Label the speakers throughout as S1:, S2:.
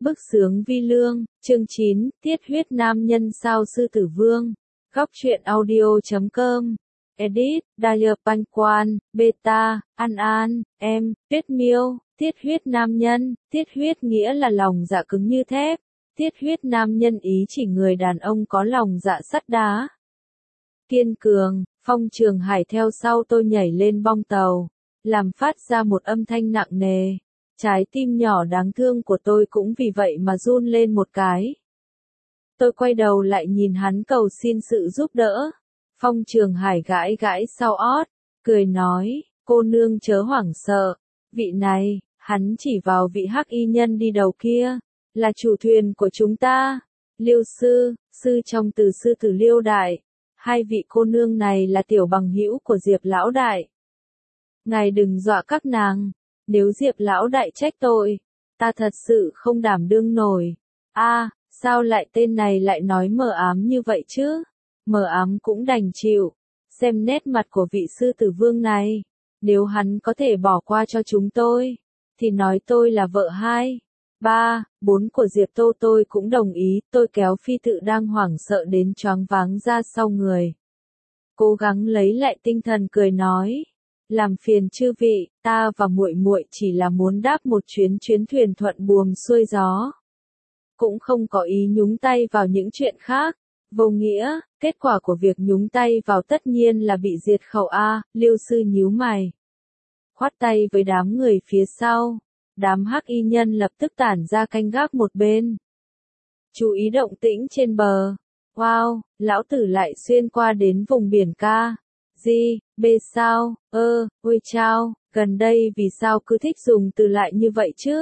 S1: Bức xướng vi lương, chương 9, tiết huyết nam nhân sao sư tử vương. Góc truyện audio.com. Edit, Daya Quan, Beta, An, em, Tuyết Miêu. Tiết huyết nam nhân, tiết huyết nghĩa là lòng dạ cứng như thép. Tiết huyết nam nhân ý chỉ người đàn ông có lòng dạ sắt đá. Kiên cường, Phong Trường Hải theo sau tôi nhảy lên bong tàu, làm phát ra một âm thanh nặng nề. Trái tim nhỏ đáng thương của tôi cũng vì vậy mà run lên một cái. Tôi quay đầu lại nhìn hắn cầu xin sự giúp đỡ. Phong Trường Hải gãi gãi sau ót, cười nói, cô nương chớ hoảng sợ. Vị này, hắn chỉ vào vị hắc y nhân đi đầu kia, là chủ thuyền của chúng ta. Liêu sư, sư trong từ sư tử Liêu đại. Hai vị cô nương này là tiểu bằng hữu của Diệp lão đại. Ngài đừng dọa các nàng. Nếu Diệp lão đại trách tội, ta thật sự không đảm đương nổi. Sao lại tên này lại nói mờ ám như vậy chứ? Mờ ám cũng đành chịu. Xem nét mặt của vị sư tử vương này. Nếu hắn có thể bỏ qua cho chúng tôi, thì nói tôi là vợ 2, 3, 4 của Diệp Tô tôi cũng đồng ý. Tôi kéo phi tự đang hoảng sợ đến choáng váng ra sau người. Cố gắng lấy lại tinh thần cười nói. Làm phiền chư vị, ta và muội muội chỉ là muốn đáp một chuyến thuyền thuận buồm xuôi gió. Cũng không có ý nhúng tay vào những chuyện khác. Vô nghĩa, kết quả của việc nhúng tay vào tất nhiên là bị diệt khẩu Liêu sư nhíu mày. Khoát tay với đám người phía sau. Đám hắc y nhân lập tức tản ra canh gác một bên. Chú ý động tĩnh trên bờ. Wow, lão tử lại xuyên qua đến vùng biển ca. Sao, ôi chao, gần đây vì sao cứ thích dùng từ lại như vậy chứ?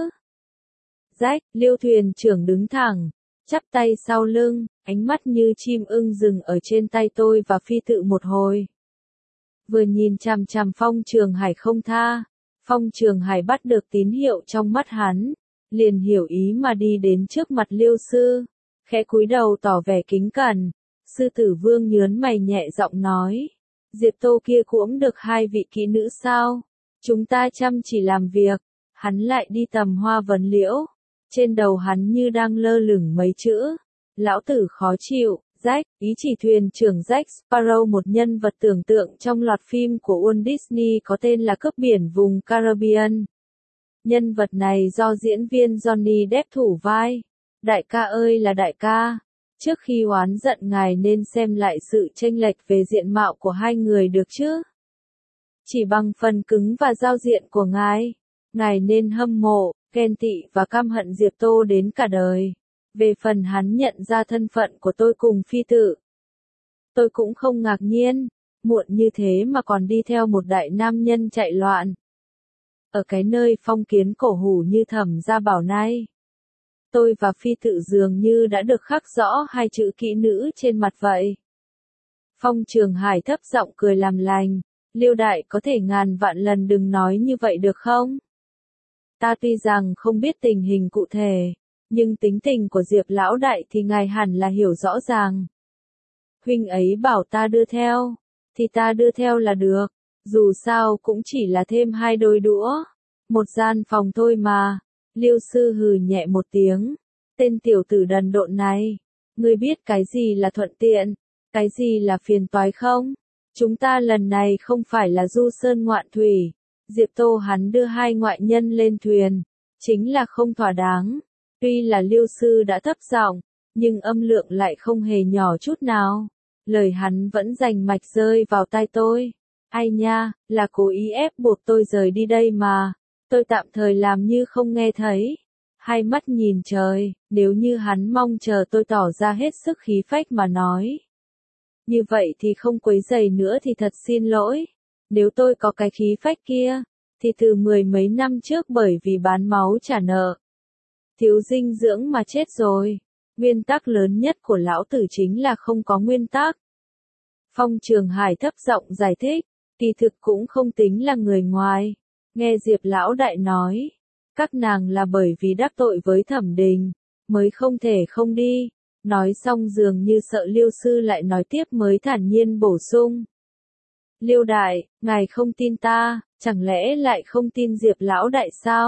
S1: Rách, Liêu thuyền trưởng đứng thẳng, chắp tay sau lưng, ánh mắt như chim ưng dừng ở trên tay tôi và phi tự một hồi. Vừa nhìn chằm chằm Phong Trường Hải không tha, Phong Trường Hải bắt được tín hiệu trong mắt hắn, liền hiểu ý mà đi đến trước mặt Liêu sư, khẽ cúi đầu tỏ vẻ kính cẩn. Sư tử vương nhớn mày nhẹ giọng nói. Diệp Tô kia cũng được 2 vị kỹ nữ sao? Chúng ta chăm chỉ làm việc. Hắn lại đi tầm hoa vấn liễu. Trên đầu hắn như đang lơ lửng mấy chữ. Lão tử khó chịu. Jack, ý chỉ thuyền trưởng Jack Sparrow, một nhân vật tưởng tượng trong loạt phim của Walt Disney có tên là Cướp biển vùng Caribbean. Nhân vật này do diễn viên Johnny Depp thủ vai. Đại ca ơi là đại ca. Trước khi oán giận ngài nên xem lại sự chênh lệch về diện mạo của hai người được chứ. Chỉ bằng phần cứng và giao diện của ngài nên hâm mộ, ghen tị và căm hận Diệp Tô đến cả đời. Về phần hắn nhận ra thân phận của tôi cùng phi tự, tôi cũng không ngạc nhiên, muộn như thế mà còn đi theo một đại nam nhân chạy loạn. Ở cái nơi phong kiến cổ hủ như Thẩm Gia Bảo này, tôi và phi tự dường như đã được khắc rõ 2 chữ kỹ nữ trên mặt vậy. Phong Trường Hải thấp giọng cười làm lành. Liêu đại có thể ngàn vạn lần đừng nói như vậy được không? Ta tuy rằng không biết tình hình cụ thể, nhưng tính tình của Diệp lão đại thì ngài hẳn là hiểu rõ ràng. Huynh ấy bảo ta đưa theo, thì ta đưa theo là được. Dù sao cũng chỉ là thêm 2 đôi đũa, một gian phòng thôi mà. Liêu sư hừ nhẹ một tiếng. Tên tiểu tử đần độn này. Ngươi biết cái gì là thuận tiện, cái gì là phiền toái không? Chúng ta lần này không phải là du sơn ngoạn thủy. Diệp Tô hắn đưa 2 ngoại nhân lên thuyền. Chính là không thỏa đáng. Tuy là Liêu sư đã thấp giọng, nhưng âm lượng lại không hề nhỏ chút nào. Lời hắn vẫn rành mạch rơi vào tai tôi. Ai nha, là cố ý ép buộc tôi rời đi đây mà. Tôi tạm thời làm như không nghe thấy. Hai mắt nhìn trời, nếu như hắn mong chờ tôi tỏ ra hết sức khí phách mà nói. Như vậy thì không quấy rầy nữa thì thật xin lỗi. Nếu tôi có cái khí phách kia, thì từ 10 mấy năm trước bởi vì bán máu trả nợ, thiếu dinh dưỡng mà chết rồi. Nguyên tắc lớn nhất của lão tử chính là không có nguyên tắc. Phong Trường Hải thấp giọng giải thích, kỳ thực cũng không tính là người ngoài. Nghe Diệp lão đại nói, các nàng là bởi vì đắc tội với Thẩm Đình, mới không thể không đi. Nói xong dường như sợ Liêu sư lại nói tiếp mới thản nhiên bổ sung. Liêu đại, ngài không tin ta, chẳng lẽ lại không tin Diệp lão đại sao?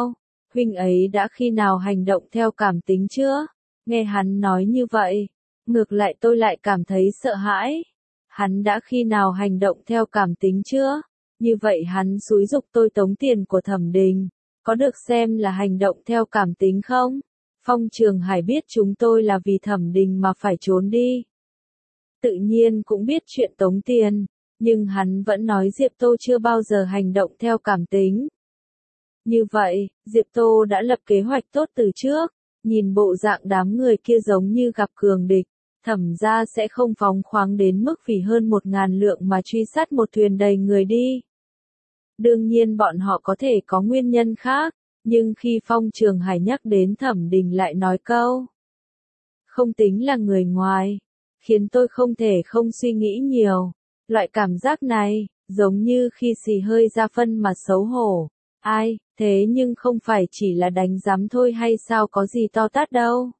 S1: huynh ấy đã khi nào hành động theo cảm tính chưa? Nghe hắn nói như vậy, ngược lại tôi lại cảm thấy sợ hãi. Hắn đã khi nào hành động theo cảm tính chưa? Như vậy hắn xúi giục tôi tống tiền của Thẩm Đình, có được xem là hành động theo cảm tính không? Phong Trường Hải biết chúng tôi là vì Thẩm Đình mà phải trốn đi. Tự nhiên cũng biết chuyện tống tiền, nhưng hắn vẫn nói Diệp Tô chưa bao giờ hành động theo cảm tính. Như vậy, Diệp Tô đã lập kế hoạch tốt từ trước, nhìn bộ dạng đám người kia giống như gặp cường địch, Thẩm gia sẽ không phóng khoáng đến mức vì hơn 1.000 lượng mà truy sát một thuyền đầy người đi. Đương nhiên bọn họ có thể có nguyên nhân khác, nhưng khi Phong Trường Hải nhắc đến Thẩm Đình lại nói câu không tính là người ngoài, khiến tôi không thể không suy nghĩ nhiều. Loại cảm giác này, giống như khi xì hơi ra phân mà xấu hổ. Ai, thế nhưng không phải chỉ là đánh giám thôi hay sao, có gì to tát đâu.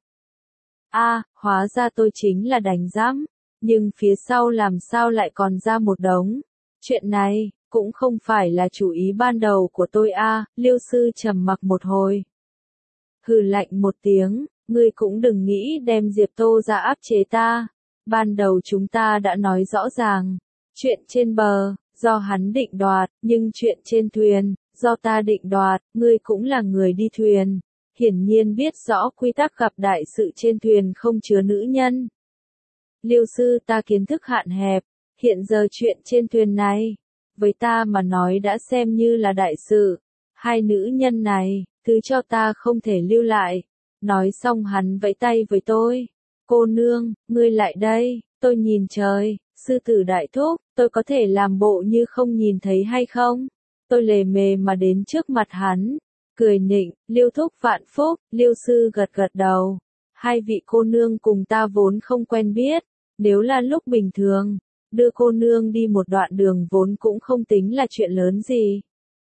S1: Hóa ra tôi chính là đánh giám, nhưng phía sau làm sao lại còn ra một đống. Chuyện này, cũng không phải là chủ ý ban đầu của tôi Liêu sư trầm mặc một hồi. Hừ lạnh một tiếng, ngươi cũng đừng nghĩ đem Diệp Tô ra áp chế ta. Ban đầu chúng ta đã nói rõ ràng, chuyện trên bờ, do hắn định đoạt, nhưng chuyện trên thuyền, do ta định đoạt, ngươi cũng là người đi thuyền. Hiển nhiên biết rõ quy tắc gặp đại sự trên thuyền không chứa nữ nhân. Liêu sư ta kiến thức hạn hẹp, hiện giờ chuyện trên thuyền này, với ta mà nói đã xem như là đại sự. Hai nữ nhân này, thứ cho ta không thể lưu lại. Nói xong hắn vẫy tay với tôi. Cô nương, ngươi lại đây, tôi nhìn trời, sư tử đại thúc, tôi có thể làm bộ như không nhìn thấy hay không? Tôi lề mề mà đến trước mặt hắn, cười nịnh, Liêu thúc vạn phúc, Liêu sư gật gật đầu. Hai vị cô nương cùng ta vốn không quen biết, nếu là lúc bình thường, đưa cô nương đi một đoạn đường vốn cũng không tính là chuyện lớn gì.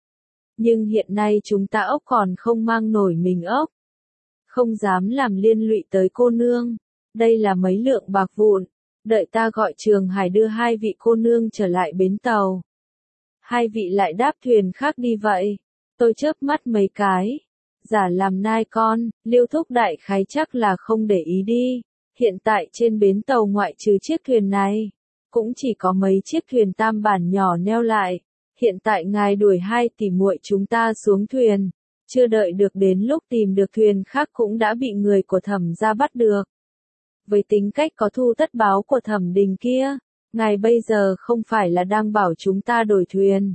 S1: Nhưng hiện nay chúng ta ốc còn không mang nổi mình ốc. Không dám làm liên lụy tới cô nương. Đây là mấy lượng bạc vụn. Đợi ta gọi Trường Hải đưa hai vị cô nương trở lại bến tàu. Hai vị lại đáp thuyền khác đi vậy. Tôi chớp mắt mấy cái. Giả làm nai con, Liêu thúc đại khái chắc là không để ý đi. Hiện tại trên bến tàu ngoại trừ chiếc thuyền này, cũng chỉ có mấy chiếc thuyền tam bản nhỏ neo lại. Hiện tại ngài đuổi hai tỷ muội chúng ta xuống thuyền. Chưa đợi được đến lúc tìm được thuyền khác cũng đã bị người của Thẩm gia bắt được. Với tính cách có thu tất báo của Thẩm Đình kia, ngài bây giờ không phải là đang bảo chúng ta đổi thuyền,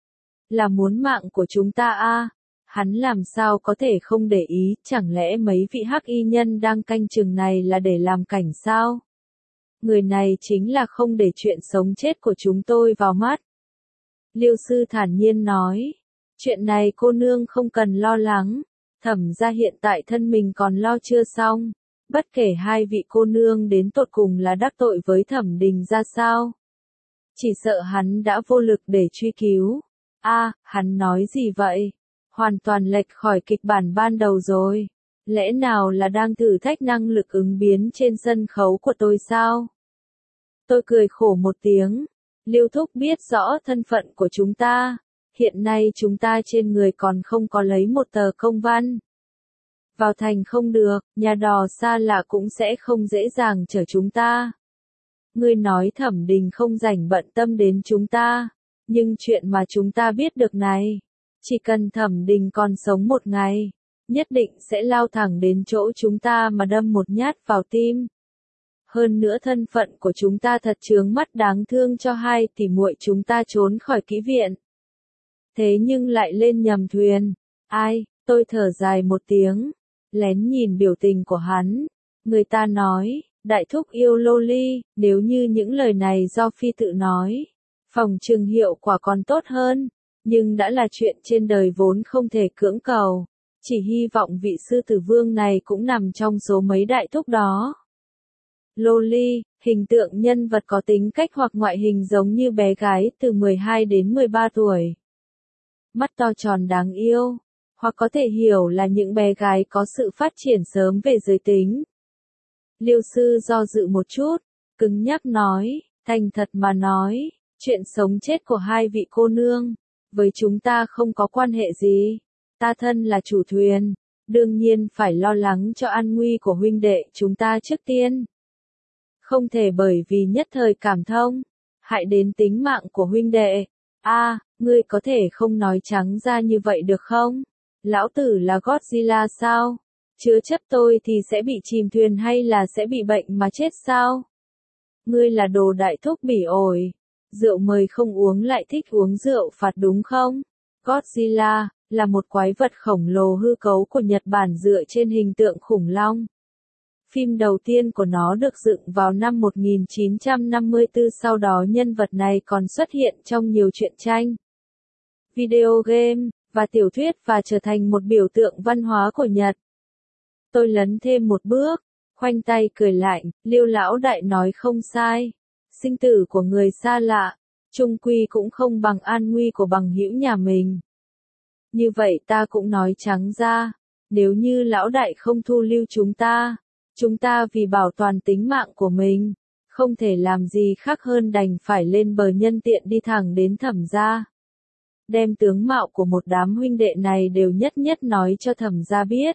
S1: là muốn mạng của chúng ta Hắn làm sao có thể không để ý, chẳng lẽ mấy vị hắc y nhân đang canh chừng này là để làm cảnh sao? Người này chính là không để chuyện sống chết của chúng tôi vào mắt. Liêu sư thản nhiên nói. Chuyện này cô nương không cần lo lắng, Thẩm gia hiện tại thân mình còn lo chưa xong, bất kể hai vị cô nương đến tột cùng là đắc tội với Thẩm Đình ra sao. Chỉ sợ hắn đã vô lực để truy cứu. Hắn nói gì vậy? Hoàn toàn lệch khỏi kịch bản ban đầu rồi. Lẽ nào là đang thử thách năng lực ứng biến trên sân khấu của tôi sao? Tôi cười khổ một tiếng. Liêu thúc biết rõ thân phận của chúng ta. Hiện nay chúng ta trên người còn không có lấy một tờ công văn. Vào thành không được, nhà đò xa lạ cũng sẽ không dễ dàng chở chúng ta. Ngươi nói Thẩm Đình không rảnh bận tâm đến chúng ta, nhưng chuyện mà chúng ta biết được này, chỉ cần Thẩm Đình còn sống một ngày, nhất định sẽ lao thẳng đến chỗ chúng ta mà đâm một nhát vào tim. Hơn nữa thân phận của chúng ta thật chướng mắt, đáng thương cho hai tỷ muội chúng ta trốn khỏi kỹ viện. Thế nhưng lại lên nhầm thuyền. Tôi thở dài một tiếng, lén nhìn biểu tình của hắn. Người ta nói, đại thúc yêu loli, nếu như những lời này do phi tự nói, phòng trừng hiệu quả còn tốt hơn, nhưng đã là chuyện trên đời vốn không thể cưỡng cầu. Chỉ hy vọng vị sư tử vương này cũng nằm trong số mấy đại thúc đó. Loli, hình tượng nhân vật có tính cách hoặc ngoại hình giống như bé gái từ 12 đến 13 tuổi. Mắt to tròn đáng yêu, hoặc có thể hiểu là những bé gái có sự phát triển sớm về giới tính. Liêu sư do dự một chút, cứng nhắc nói, thành thật mà nói, chuyện sống chết của hai vị cô nương, với chúng ta không có quan hệ gì. Ta thân là chủ thuyền, đương nhiên phải lo lắng cho an nguy của huynh đệ chúng ta trước tiên. Không thể bởi vì nhất thời cảm thông, hại đến tính mạng của huynh đệ. Ngươi có thể không nói trắng ra như vậy được không? Lão tử là Godzilla sao? Chứa chấp tôi thì sẽ bị chìm thuyền hay là sẽ bị bệnh mà chết sao? Ngươi là đồ đại thúc bỉ ổi. Rượu mời không uống lại thích uống rượu phạt đúng không? Godzilla là một quái vật khổng lồ hư cấu của Nhật Bản dựa trên hình tượng khủng long. Phim đầu tiên của nó được dựng vào năm 1954, sau đó nhân vật này còn xuất hiện trong nhiều truyện tranh, video game, và tiểu thuyết và trở thành một biểu tượng văn hóa của Nhật. Tôi lấn thêm một bước, khoanh tay cười lạnh, Liêu lão đại nói không sai. Sinh tử của người xa lạ, chung quy cũng không bằng an nguy của bằng hữu nhà mình. Như vậy ta cũng nói trắng ra, nếu như lão đại không thu lưu chúng ta vì bảo toàn tính mạng của mình, không thể làm gì khác hơn đành phải lên bờ nhân tiện đi thẳng đến Thẩm gia. Đem tướng mạo của một đám huynh đệ này đều nhất nhất nói cho Thẩm gia biết.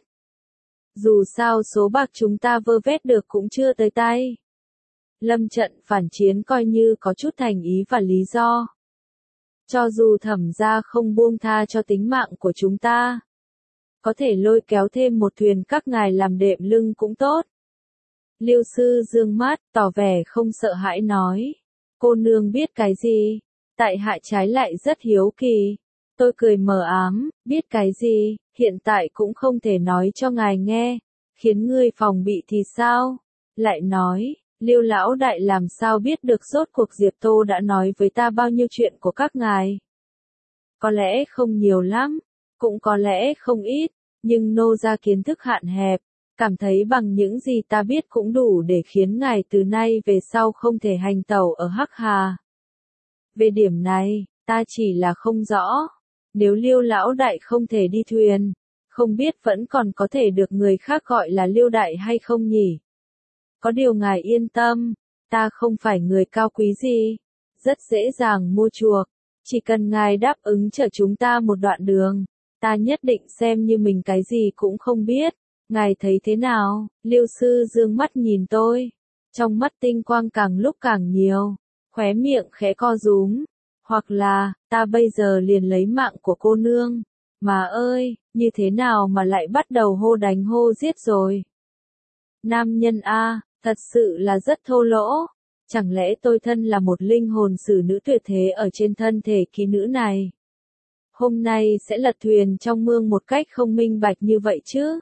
S1: Dù sao số bạc chúng ta vơ vét được cũng chưa tới tay. Lâm trận phản chiến coi như có chút thành ý và lý do. Cho dù Thẩm gia không buông tha cho tính mạng của chúng ta, có thể lôi kéo thêm một thuyền các ngài làm đệm lưng cũng tốt. Liêu sư dương mắt, tỏ vẻ không sợ hãi nói. Cô nương biết cái gì? Tại hạ trái lại rất hiếu kỳ. Tôi cười mờ ám, biết cái gì, hiện tại cũng không thể nói cho ngài nghe, khiến ngươi phòng bị thì sao? Lại nói, Liêu lão đại làm sao biết được rốt cuộc Diệp Tô đã nói với ta bao nhiêu chuyện của các ngài? Có lẽ không nhiều lắm, cũng có lẽ không ít, nhưng nô ra kiến thức hạn hẹp, cảm thấy bằng những gì ta biết cũng đủ để khiến ngài từ nay về sau không thể hành tẩu ở Hắc Hà. Về điểm này, ta chỉ là không rõ, nếu Liêu lão đại không thể đi thuyền, không biết vẫn còn có thể được người khác gọi là Liêu đại hay không nhỉ? Có điều ngài yên tâm, ta không phải người cao quý gì, rất dễ dàng mua chuộc, chỉ cần ngài đáp ứng chở chúng ta một đoạn đường, ta nhất định xem như mình cái gì cũng không biết. Ngài thấy thế nào? Liêu sư dương mắt nhìn tôi, trong mắt tinh quang càng lúc càng nhiều, khóe miệng khẽ co rúm, hoặc là, ta bây giờ liền lấy mạng của cô nương, mà ơi, như thế nào mà lại bắt đầu hô đánh hô giết rồi? Nam nhân A, thật sự là rất thô lỗ, chẳng lẽ tôi thân là một linh hồn xử nữ tuyệt thế ở trên thân thể kỹ nữ này? Hôm nay sẽ lật thuyền trong mương một cách không minh bạch như vậy chứ?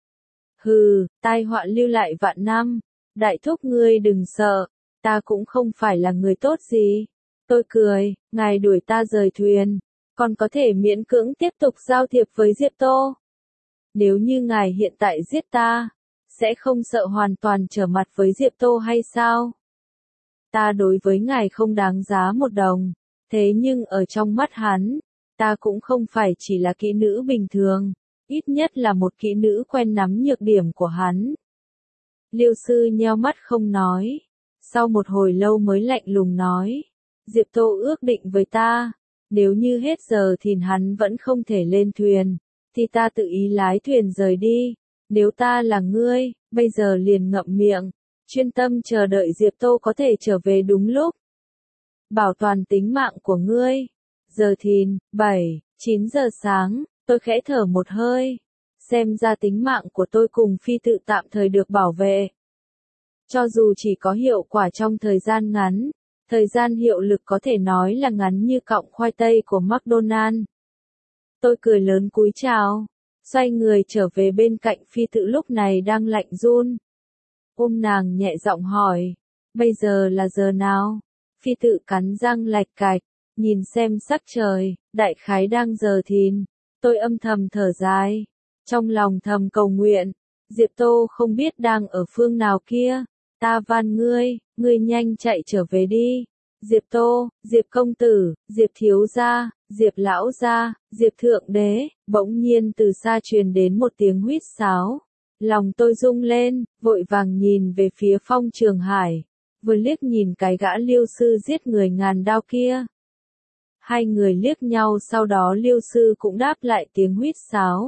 S1: Hừ, tai họa lưu lại vạn năm, đại thúc ngươi đừng sợ, ta cũng không phải là người tốt gì. Tôi cười, ngài đuổi ta rời thuyền, còn có thể miễn cưỡng tiếp tục giao thiệp với Diệp Tô. Nếu như ngài hiện tại giết ta, sẽ không sợ hoàn toàn trở mặt với Diệp Tô hay sao? Ta đối với ngài không đáng giá một đồng, thế nhưng ở trong mắt hắn, ta cũng không phải chỉ là kỹ nữ bình thường, ít nhất là một kỹ nữ quen nắm nhược điểm của hắn. Liêu sư nheo mắt không nói, sau một hồi lâu mới lạnh lùng nói, Diệp Tô ước định với ta, nếu như hết giờ thì hắn vẫn không thể lên thuyền, thì ta tự ý lái thuyền rời đi, nếu ta là ngươi, bây giờ liền ngậm miệng, chuyên tâm chờ đợi Diệp Tô có thể trở về đúng lúc. Bảo toàn tính mạng của ngươi. Giờ thìn, 7-9 giờ sáng, tôi khẽ thở một hơi, xem ra tính mạng của tôi cùng phi tự tạm thời được bảo vệ. Cho dù chỉ có hiệu quả trong thời gian ngắn, thời gian hiệu lực có thể nói là ngắn như cọng khoai tây của McDonald. Tôi cười lớn cúi chào, xoay người trở về bên cạnh phi tự lúc này đang lạnh run. Ôm nàng nhẹ giọng hỏi, bây giờ là giờ nào? Phi tự cắn răng lạch cạch, nhìn xem sắc trời, đại khái đang giờ thìn. Tôi âm thầm thở dài, trong lòng thầm cầu nguyện, Diệp Tô không biết đang ở phương nào kia, ta van ngươi nhanh chạy trở về đi. Diệp Tô, Diệp công tử, Diệp thiếu gia, Diệp lão gia, Diệp thượng đế, bỗng nhiên từ xa truyền đến một tiếng huýt sáo. Lòng tôi rung lên, vội vàng nhìn về phía Phong Trường Hải, vừa liếc nhìn cái gã Liêu sư giết người ngàn đao kia. Hai người liếc nhau, sau đó Liêu sư cũng đáp lại tiếng huýt sáo.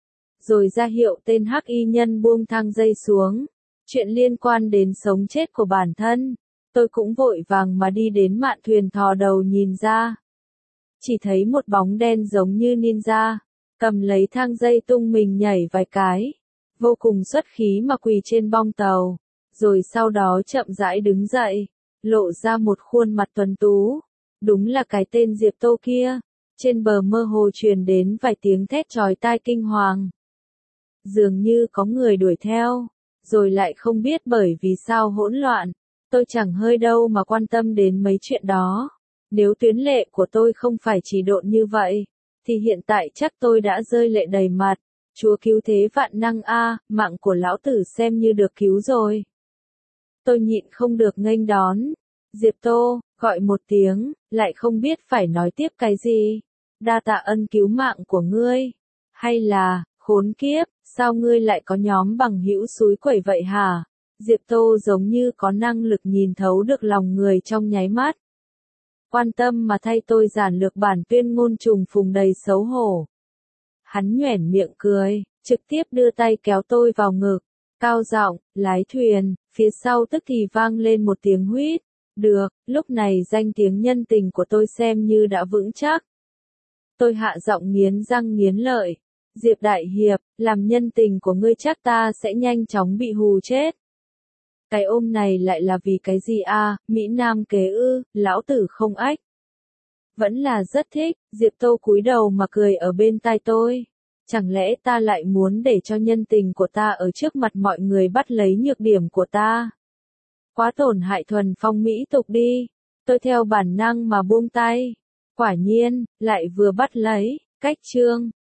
S1: Rồi ra hiệu tên hắc y nhân buông thang dây xuống. Chuyện liên quan đến sống chết của bản thân, tôi cũng vội vàng mà đi đến mạn thuyền thò đầu nhìn ra. Chỉ thấy một bóng đen giống như ninja, cầm lấy thang dây tung mình nhảy vài cái, vô cùng xuất khí mà quỳ trên bong tàu, rồi sau đó chậm rãi đứng dậy, lộ ra một khuôn mặt tuấn tú. Đúng là cái tên Diệp Tô kia. Trên bờ mơ hồ truyền đến vài tiếng thét chói tai kinh hoàng. Dường như có người đuổi theo, rồi lại không biết bởi vì sao hỗn loạn. Tôi chẳng hơi đâu mà quan tâm đến mấy chuyện đó. Nếu tuyến lệ của tôi không phải chỉ độn như vậy, thì hiện tại chắc tôi đã rơi lệ đầy mặt. Chúa cứu thế vạn năng a, mạng của lão tử xem như được cứu rồi. Tôi nhịn không được nghênh đón. Diệp Tô, gọi một tiếng, lại không biết phải nói tiếp cái gì. Đa tạ ân cứu mạng của ngươi. Hay là, khốn kiếp, sao ngươi lại có nhóm bằng hữu xúi quẩy vậy hả? Diệp Tô giống như có năng lực nhìn thấu được lòng người trong nháy mắt. Quan tâm mà thay tôi giản lược bản tuyên ngôn trùng phùng đầy xấu hổ. Hắn nhoẻn miệng cười, trực tiếp đưa tay kéo tôi vào ngực. Cao giọng, lái thuyền, phía sau tức thì vang lên một tiếng huýt. Được, lúc này danh tiếng nhân tình của tôi xem như đã vững chắc. Tôi hạ giọng nghiến răng nghiến lợi. Diệp Đại Hiệp, làm nhân tình của ngươi chắc ta sẽ nhanh chóng bị hù chết. Cái ôm này lại là vì cái gì a? Mỹ Nam kế ư, lão tử không ách. Vẫn là rất thích, Diệp Tô cúi đầu mà cười ở bên tai tôi. Chẳng lẽ ta lại muốn để cho nhân tình của ta ở trước mặt mọi người bắt lấy nhược điểm của ta? Quá tổn hại thuần phong mỹ tục đi. Tôi theo bản năng mà buông tay. Quả nhiên, lại vừa bắt lấy. Cách chương